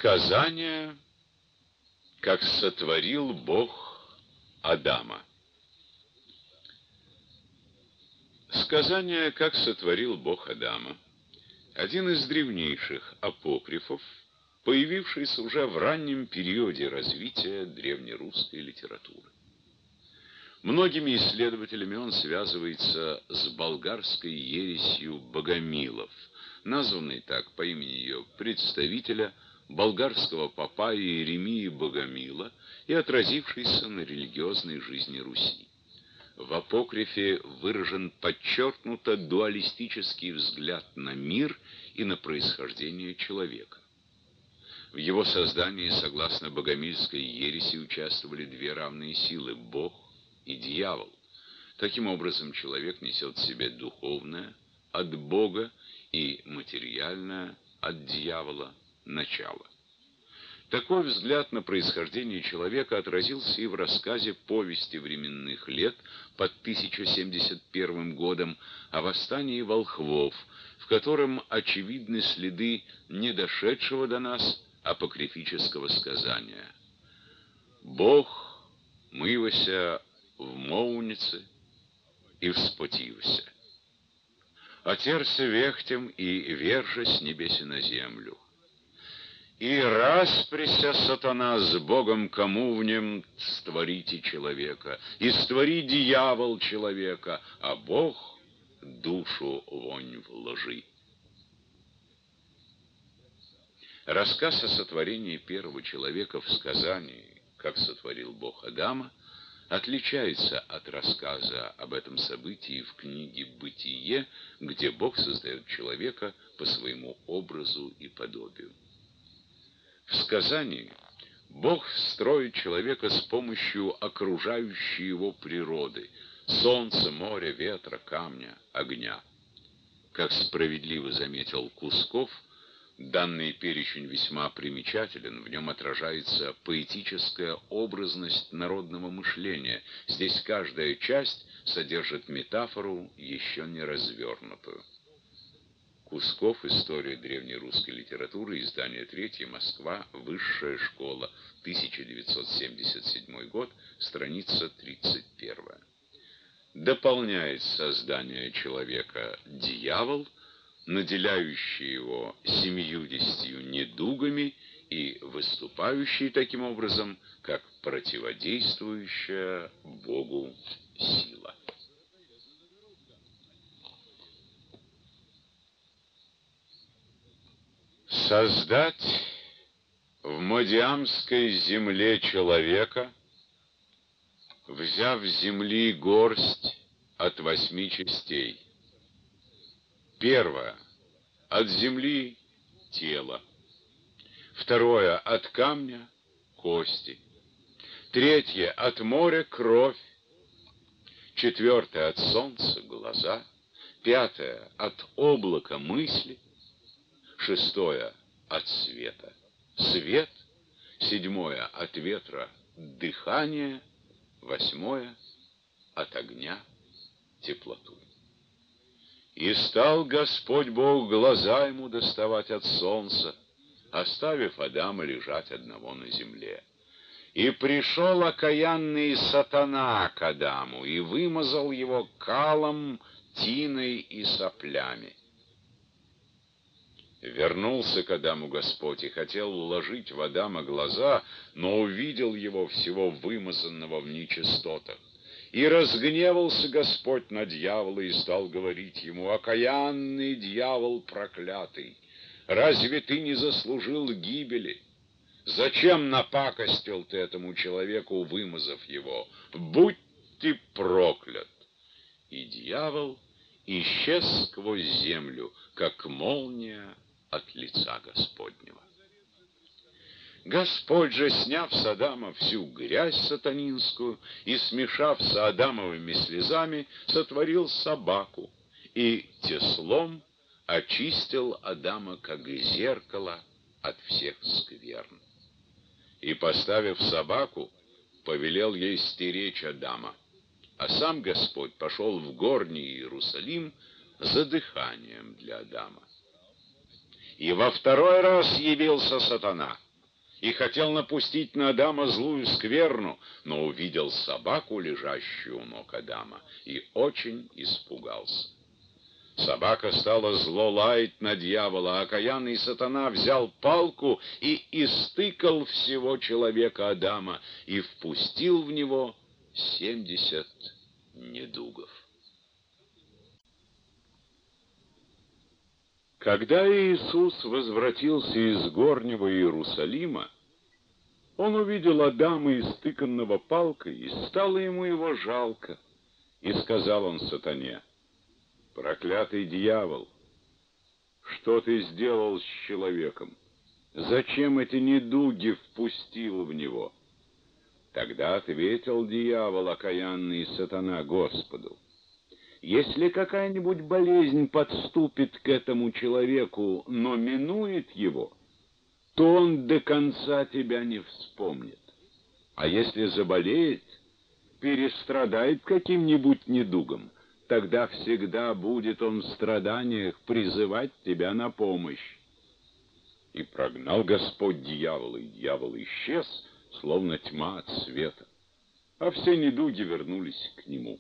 Сказание, как сотворил Бог Адама. Сказание, как сотворил Бог Адама, один из древнейших апокрифов, появившийся уже в раннем периоде развития древнерусской литературы. Многими исследователями он связывается с болгарской ересью богомилов, названной так по имени ее представителя, болгарского попа Иеремии Богомила, и отразившейся на религиозной жизни Руси. В апокрифе выражен подчеркнуто дуалистический взгляд на мир и на происхождение человека. В его создании, согласно богомильской ереси, участвовали две равные силы – Бог и дьявол. Таким образом, человек несет в себе духовное от Бога и материальное от дьявола начало. Такой взгляд на происхождение человека отразился и в рассказе «Повести временных лет» под 1071 годом о восстании волхвов, в котором очевидны следы не дошедшего до нас апокрифического сказания. «Бог мывася в мовнице и вспотився, отерся вехтем и верже с небеси на землю. И расприся сатана с Богом, кому в нем створите человека, и створи дьявол человека, а Бог душу вонь вложи». Рассказ о сотворении первого человека в сказании, как сотворил Бог Адама, отличается от рассказа об этом событии в книге «Бытие», где Бог создает человека по своему образу и подобию. В сказании Бог строит человека с помощью окружающей его природы – солнца, моря, ветра, камня, огня. Как справедливо заметил Кусков, данный перечень весьма примечателен, в нем отражается поэтическая образность народного мышления. Здесь каждая часть содержит метафору, еще не развернутую. Кусков. История древнерусской литературы. Издание 3. Москва. Высшая школа. 1977 год. Страница 31. Дополняет создание человека дьявол, наделяющий его 70 недугами и выступающий таким образом, как противодействующая Богу сила. Создать в Мадиамской земле человека, взяв земли горсть от 8 частей. Первое — от земли тело. Второе — от камня кости. Третье — от моря кровь. Четвертое — от солнца глаза. Пятое — от облака мысли. Шестое — от света свет. Седьмое — от ветра дыхание. Восьмое — от огня теплоту. И стал Господь Бог глаза ему доставать от солнца, оставив Адама лежать одного на земле. И пришел окаянный сатана к Адаму и вымазал его калом, тиной и соплями. Вернулся к Адаму Господь и хотел вложить в Адама глаза, но увидел его всего вымазанного в нечистотах. И разгневался Господь на дьявола и стал говорить ему: «Окаянный дьявол проклятый, разве ты не заслужил гибели? Зачем напакостил ты этому человеку, вымазав его? Будь ты проклят!» И дьявол исчез сквозь землю, как молния от лица Господнего. Господь же, сняв с Адама всю грязь сатанинскую и смешав с Адамовыми слезами, сотворил собаку и теслом очистил Адама, как зеркало, от всех скверн. И, поставив собаку, повелел ей стеречь Адама, а сам Господь пошел в горний Иерусалим за дыханием для Адама. И во второй раз явился сатана и хотел напустить на Адама злую скверну, но увидел собаку, лежащую у ног Адама, и очень испугался. Собака стала зло лаять на дьявола, а окаянный сатана взял палку и истыкал всего человека Адама и впустил в него 70 недугов. Когда Иисус возвратился из горнего Иерусалима, он увидел Адама, истыканного палкой, и стало ему его жалко. И сказал он сатане: «Проклятый дьявол, что ты сделал с человеком? Зачем эти недуги впустил в него?» Тогда ответил дьявол, окаянный сатана, Господу: «Если какая-нибудь болезнь подступит к этому человеку, но минует его, то он до конца тебя не вспомнит. А если заболеет, перестрадает каким-нибудь недугом, тогда всегда будет он в страданиях призывать тебя на помощь». И прогнал Господь дьявола, и дьявол исчез, словно тьма от света, а все недуги вернулись к нему.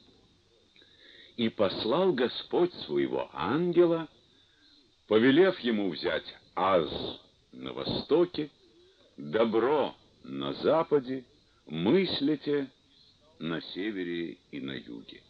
И послал Господь своего ангела, повелев ему взять аз на востоке, добро на западе, мыслите на севере и на юге.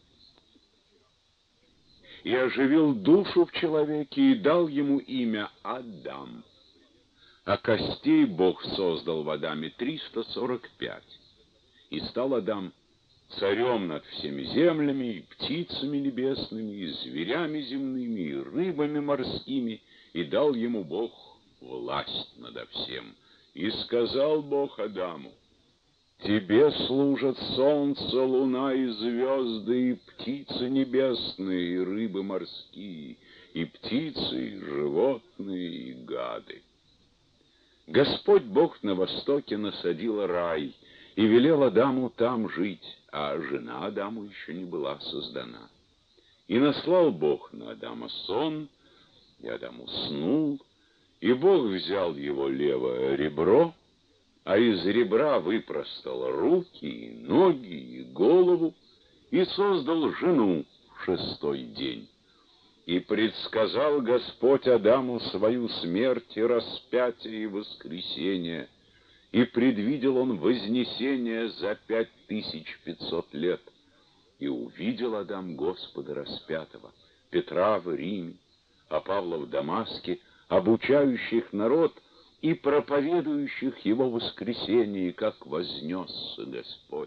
И оживил душу в человеке и дал ему имя Адам. А костей Бог создал в Адаме 345. И стал Адам царем над всеми землями, и птицами небесными, и зверями земными, и рыбами морскими, и дал ему Бог власть надо всем. И сказал Бог Адаму: «Тебе служат солнце, луна и звезды, и птицы небесные, и рыбы морские, и птицы, и животные, и гады». Господь Бог на востоке насадил рай и велел Адаму там жить, а жена Адаму еще не была создана. И наслал Бог на Адама сон, и Адам уснул, и Бог взял его левое ребро, а из ребра выпростал руки, и ноги, и голову, и создал жену в 6-й день. И предсказал Господь Адаму свою смерть и распятие и воскресение, и предвидел он вознесение за 5500 лет. И увидел Адам Господа распятого, Петра в Риме, а Павла в Дамаске, обучающих народ и проповедующих его воскресение, как вознесся Господь.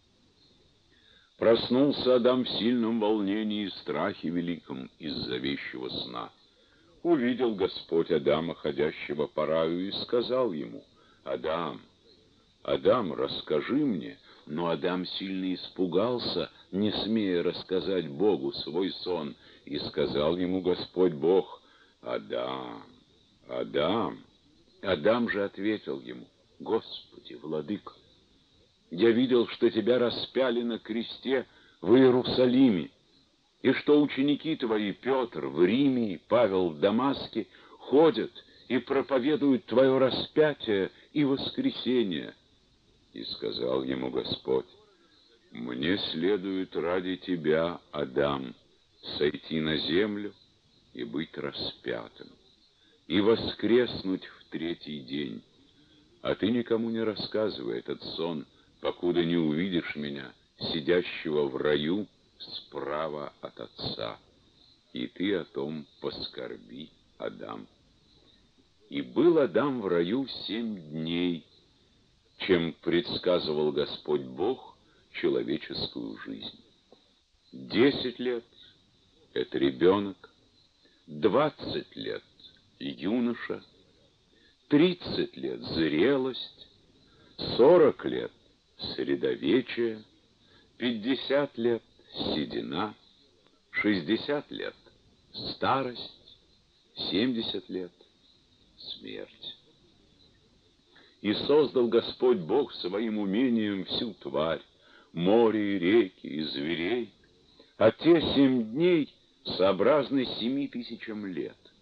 Проснулся Адам в сильном волнении и страхе великом из-за вещего сна. Увидел Господь Адама, ходящего по раю, и сказал ему: «Адам, Адам, расскажи мне». Но Адам сильно испугался, не смея рассказать Богу свой сон. И сказал ему Господь Бог: «Адам, Адам». Адам же ответил ему: «Господи, владыко, я видел, что тебя распяли на кресте в Иерусалиме, и что ученики твои, Петр в Риме и Павел в Дамаске, ходят и проповедуют твое распятие и воскресение». И сказал ему Господь: «Мне следует ради тебя, Адам, сойти на землю и быть распятым, и воскреснуть в 3-й день. А ты никому не рассказывай этот сон, покуда не увидишь меня, сидящего в раю справа от Отца. И ты о том поскорби, Адам». И был Адам в раю 7 дней, чем предсказывал Господь Бог человеческую жизнь. 10 лет — это ребенок, 20 лет — юноша, 30 лет — зрелость, 40 лет — средовечие, 50 лет — седина, 60 лет — старость, 70 лет — смерть. И создал Господь Бог своим умением всю тварь, море и реки, и зверей, а те 7 дней сообразны 7000 лет.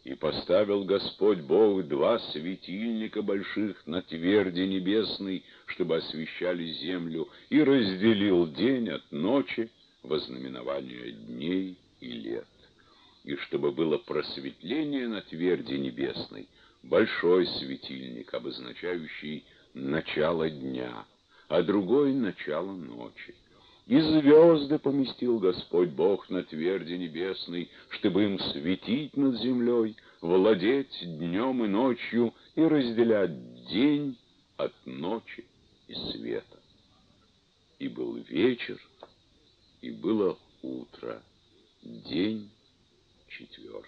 И поставил Господь Бог 2 светильника больших на тверди небесной, чтобы освещали землю, и разделил день от ночи во знаменование дней и лет. И чтобы было просветление на тверди небесной, большой светильник, обозначающий начало дня, а другой — начало ночи. И звезды поместил Господь Бог на тверди небесной, чтобы им светить над землей, владеть днем и ночью и разделять день от ночи и света. И был вечер, и было утро, день 4.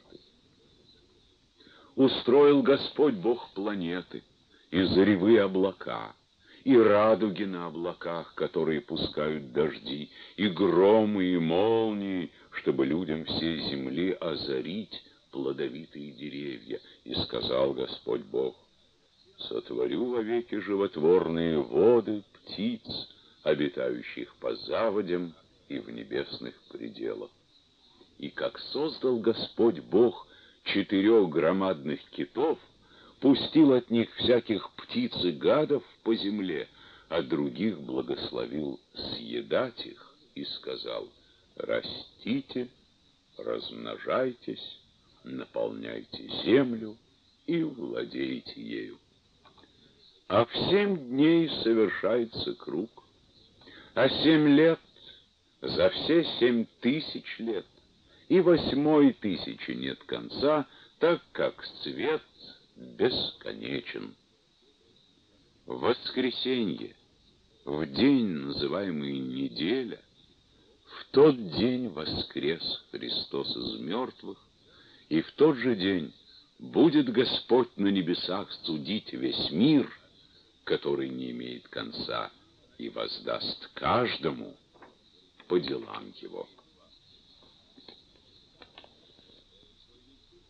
Устроил Господь Бог планеты и заревые облака, и радуги на облаках, которые пускают дожди, и громы, и молнии, чтобы людям всей земли озарить плодовитые деревья. И сказал Господь Бог: сотворю вовеки животворные воды, птиц, обитающих по заводям и в небесных пределах. И как создал Господь Бог 4 громадных китов, пустил от них всяких птиц и гадов по земле, а других благословил съедать их, и сказал: растите, размножайтесь, наполняйте землю и владейте ею. А в 7 дней совершается круг, а 7 лет за все 7000 лет, и 8 тысячи нет конца, так как свет бесконечен. В воскресенье, в день, называемый неделя, в тот день воскрес Христос из мертвых, и в тот же день будет Господь на небесах судить весь мир, который не имеет конца, и воздаст каждому по делам его.